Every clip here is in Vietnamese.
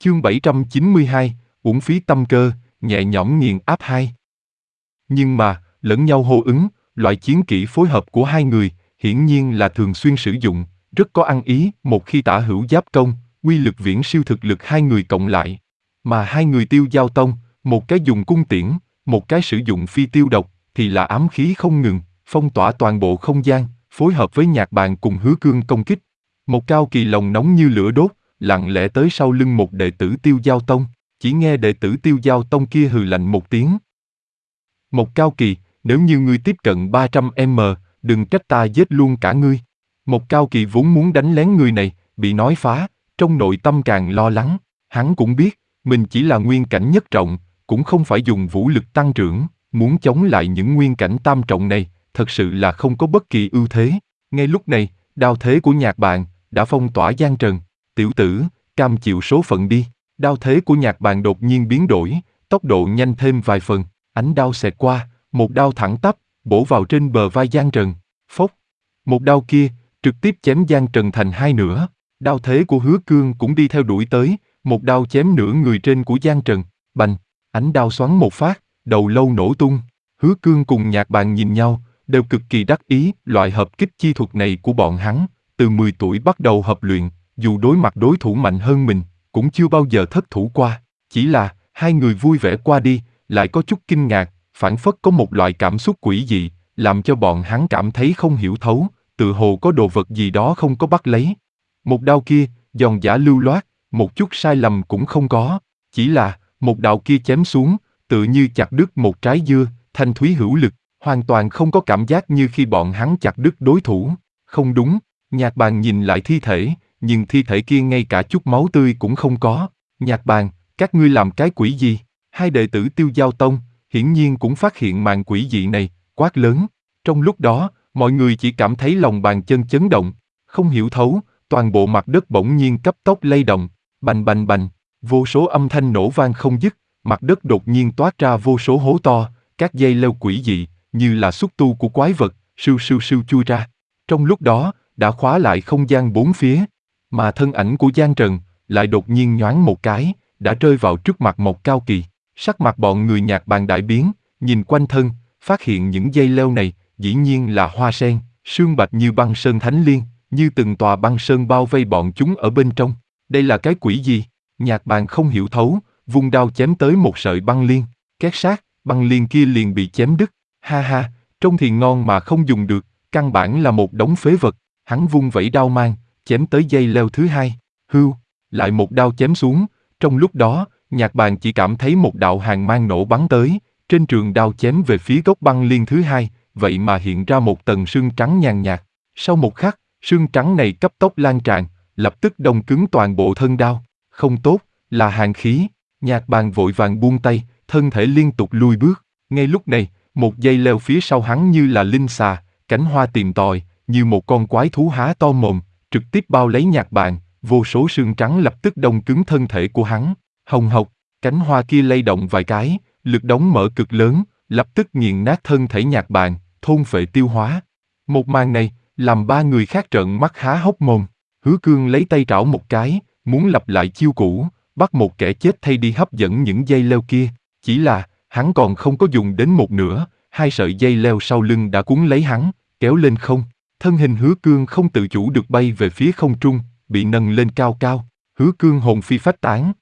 Chương 792, uổng phí tâm cơ, nhẹ nhõm nghiền áp 2. Nhưng mà, lẫn nhau hô ứng, loại chiến kỹ phối hợp của hai người, hiển nhiên là thường xuyên sử dụng, rất có ăn ý. Một khi tả hữu giáp công, uy lực viễn siêu thực lực hai người cộng lại. Mà hai người Tiêu Giao Tông, một cái dùng cung tiễn, một cái sử dụng phi tiêu độc, thì là ám khí không ngừng, phong tỏa toàn bộ không gian, phối hợp với Nhạc Bàn cùng Hứa Cương công kích. Một Cao Kỳ lòng nóng như lửa đốt, lặng lẽ tới sau lưng một đệ tử Tiêu Giao Tông, chỉ nghe đệ tử Tiêu Giao Tông kia hừ lạnh một tiếng. Một Cao Kỳ, nếu như ngươi tiếp cận 300m, đừng trách ta giết luôn cả ngươi. Một Cao Kỳ vốn muốn đánh lén người này, bị nói phá, trong nội tâm càng lo lắng. Hắn cũng biết, mình chỉ là nguyên cảnh nhất trọng, cũng không phải dùng vũ lực tăng trưởng, muốn chống lại những nguyên cảnh tam trọng này, thật sự là không có bất kỳ ưu thế. Ngay lúc này, đao thế của Nhạc Bàn đã phong tỏa gian trần. Tiểu tử, cam chịu số phận đi. Đao thế của Nhạc Bàn đột nhiên biến đổi, tốc độ nhanh thêm vài phần, ánh đao xẹt qua, một đao thẳng tắp, bổ vào trên bờ vai Giang Trần. Phốc! Một đao kia, trực tiếp chém Giang Trần thành hai nửa. Đao thế của Hứa Cương cũng đi theo đuổi tới, một đao chém nửa người trên của Giang Trần. Bành! Ánh đao xoắn một phát, đầu lâu nổ tung. Hứa Cương cùng Nhạc Bàn nhìn nhau, đều cực kỳ đắc ý. Loại hợp kích chi thuật này của bọn hắn, từ 10 tuổi bắt đầu hợp luyện, dù đối mặt đối thủ mạnh hơn mình, cũng chưa bao giờ thất thủ qua. Chỉ là, hai người vui vẻ qua đi, lại có chút kinh ngạc, phảng phất có một loại cảm xúc quỷ dị, làm cho bọn hắn cảm thấy không hiểu thấu, tự hồ có đồ vật gì đó không có bắt lấy. Một đao kia, giòn giã lưu loát, một chút sai lầm cũng không có, chỉ là, một đạo kia chém xuống, tự như chặt đứt một trái dưa, thanh thúy hữu lực, hoàn toàn không có cảm giác như khi bọn hắn chặt đứt đối thủ. Không đúng, Nhạc Bàn nhìn lại thi thể, nhưng thi thể kia ngay cả chút máu tươi cũng không có. Nhạc Bàn, các ngươi làm cái quỷ gì? Hai đệ tử Tiêu Giao Tông, hiển nhiên cũng phát hiện màn quỷ dị này, quát lớn. Trong lúc đó, mọi người chỉ cảm thấy lòng bàn chân chấn động, không hiểu thấu, toàn bộ mặt đất bỗng nhiên cấp tốc lay động, bành bành bành, vô số âm thanh nổ vang không dứt, mặt đất đột nhiên toát ra vô số hố to, các dây leo quỷ dị, như là xúc tu của quái vật, sưu sưu sưu chui ra. Trong lúc đó, đã khóa lại không gian bốn phía, mà thân ảnh của Giang Trần lại đột nhiên nhoáng một cái, đã rơi vào trước mặt một Cao Kỳ. Sắc mặt bọn người Nhạc Bàn đại biến, nhìn quanh thân, phát hiện những dây leo này, dĩ nhiên là hoa sen, sương bạch như băng sơn thánh liên, như từng tòa băng sơn bao vây bọn chúng ở bên trong. Đây là cái quỷ gì? Nhạc Bàn không hiểu thấu, vung đao chém tới một sợi băng liên, két sát, băng liên kia liền bị chém đứt. Ha ha, trông thì ngon mà không dùng được, căn bản là một đống phế vật. Hắn vung vẩy đao mang, chém tới dây leo thứ hai, hưu, lại một đao chém xuống. Trong lúc đó, Nhạc Bàn chỉ cảm thấy một đạo hàn mang nổ bắn tới, trên trường đao chém về phía gốc băng liên thứ hai, vậy mà hiện ra một tầng sương trắng nhàn nhạt. Sau một khắc, sương trắng này cấp tốc lan tràn, lập tức đông cứng toàn bộ thân đao. Không tốt, là hàn khí. Nhạc Bàn vội vàng buông tay, thân thể liên tục lùi bước. Ngay lúc này, một dây leo phía sau hắn như là linh xà, cánh hoa tìm tòi, như một con quái thú há to mồm, trực tiếp bao lấy Nhạc Bàn. Vô số sương trắng lập tức đông cứng thân thể của hắn. Hồng hộc, cánh hoa kia lay động vài cái, lực đóng mở cực lớn, lập tức nghiền nát thân thể Nhạc Bàn, thôn phệ tiêu hóa. Một màn này, làm ba người khác trợn mắt há hốc mồm. Hứa Cương lấy tay trảo một cái, muốn lặp lại chiêu cũ, bắt một kẻ chết thay đi hấp dẫn những dây leo kia. Chỉ là, hắn còn không có dùng đến một nửa, hai sợi dây leo sau lưng đã cuốn lấy hắn, kéo lên không. Thân hình Hứa Cương không tự chủ được bay về phía không trung, bị nâng lên cao cao. Hứa Cương hồn phi phách tán.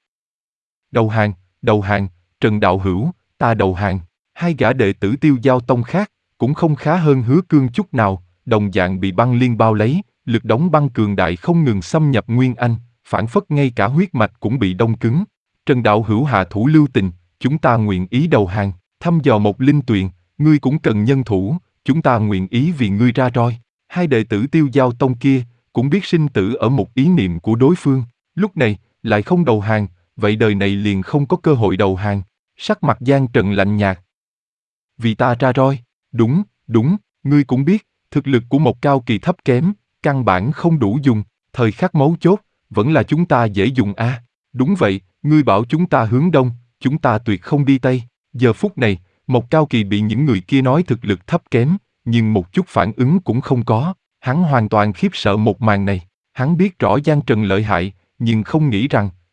Đầu hàng, Trần Đạo Hữu, ta đầu hàng. Hai gã đệ tử Tiêu Giao Tông khác, cũng không khá hơn Hứa Cương chút nào, đồng dạng bị băng liên bao lấy, lực đóng băng cường đại không ngừng xâm nhập Nguyên Anh, phảng phất ngay cả huyết mạch cũng bị đông cứng. Trần Đạo Hữu hạ thủ lưu tình, chúng ta nguyện ý đầu hàng, thăm dò một linh tuyền, ngươi cũng cần nhân thủ, chúng ta nguyện ý vì ngươi ra roi. Hai đệ tử Tiêu Giao Tông kia, cũng biết sinh tử ở một ý niệm của đối phương, lúc này, lại không đầu hàng, vậy đời này liền không có cơ hội đầu hàng. Sắc mặt Giang Trần lạnh nhạt. Vì ta ra roi, đúng, ngươi cũng biết, thực lực của một Cao Kỳ thấp kém, căn bản không đủ dùng, thời khắc mấu chốt, vẫn là chúng ta dễ dùng a. Đúng vậy, ngươi bảo chúng ta hướng đông, chúng ta tuyệt không đi tây. Giờ phút này, một Cao Kỳ bị những người kia nói thực lực thấp kém, nhưng một chút phản ứng cũng không có. Hắn hoàn toàn khiếp sợ một màn này. Hắn biết rõ Giang Trần lợi hại, nhưng không nghĩ rằng,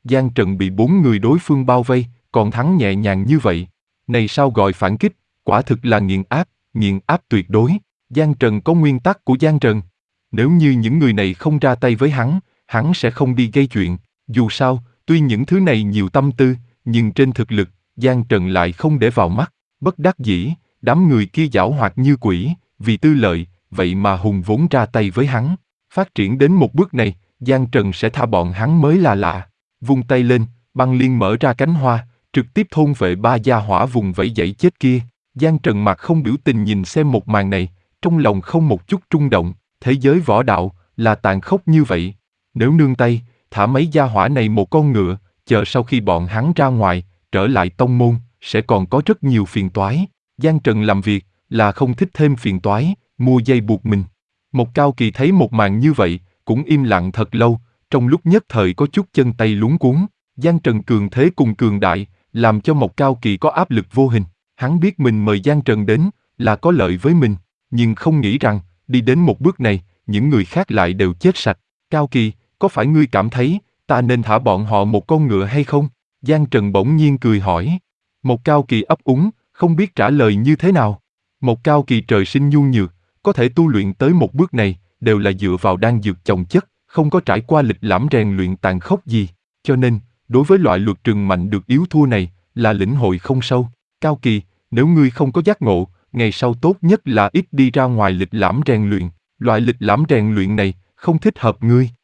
Giang Trần bị 4 người đối phương bao vây, còn thắng nhẹ nhàng như vậy. Này sao gọi phản kích, quả thực là nghiền áp tuyệt đối. Giang Trần có nguyên tắc của Giang Trần. Nếu như những người này không ra tay với hắn sẽ không đi gây chuyện. Dù sao, tuy những thứ này nhiều tâm tư, nhưng trên thực lực, Giang Trần lại không để vào mắt. Bất đắc dĩ, đám người kia giảo hoạt như quỷ, vì tư lợi, vậy mà hùng vốn ra tay với hắn. Phát triển đến một bước này, Giang Trần sẽ tha bọn hắn mới là lạ. Vung tay lên, băng liên mở ra cánh hoa, trực tiếp thôn vệ 3 gia hỏa vùng vẫy dãy chết kia. Giang Trần mặt không biểu tình nhìn xem một màn này, trong lòng không một chút rung động. Thế giới võ đạo là tàn khốc như vậy. Nếu nương tay, thả mấy gia hỏa này một con ngựa, chờ sau khi bọn hắn ra ngoài, trở lại tông môn, sẽ còn có rất nhiều phiền toái. Giang Trần làm việc là không thích thêm phiền toái, mua dây buộc mình. Một Cao Kỳ thấy một màn như vậy, cũng im lặng thật lâu, trong lúc nhất thời có chút chân tay luống cuống. Giang Trần cường thế cùng cường đại, làm cho Một Cao Kỳ có áp lực vô hình. Hắn biết mình mời Giang Trần đến, là có lợi với mình, nhưng không nghĩ rằng, đi đến một bước này, những người khác lại đều chết sạch. Cao Kỳ, có phải ngươi cảm thấy, ta nên thả bọn họ một con ngựa hay không? Giang Trần bỗng nhiên cười hỏi. Một Cao Kỳ ấp úng, không biết trả lời như thế nào. Một Cao Kỳ trời sinh nhu nhược, có thể tu luyện tới một bước này, đều là dựa vào đan dược chồng chất, không có trải qua lịch lãm rèn luyện tàn khốc gì. Cho nên, đối với loại luật trừng mạnh được yếu thua này, là lĩnh hội không sâu. Cao Kỳ, nếu ngươi không có giác ngộ, ngày sau tốt nhất là ít đi ra ngoài lịch lãm rèn luyện. Loại lịch lãm rèn luyện này, không thích hợp ngươi.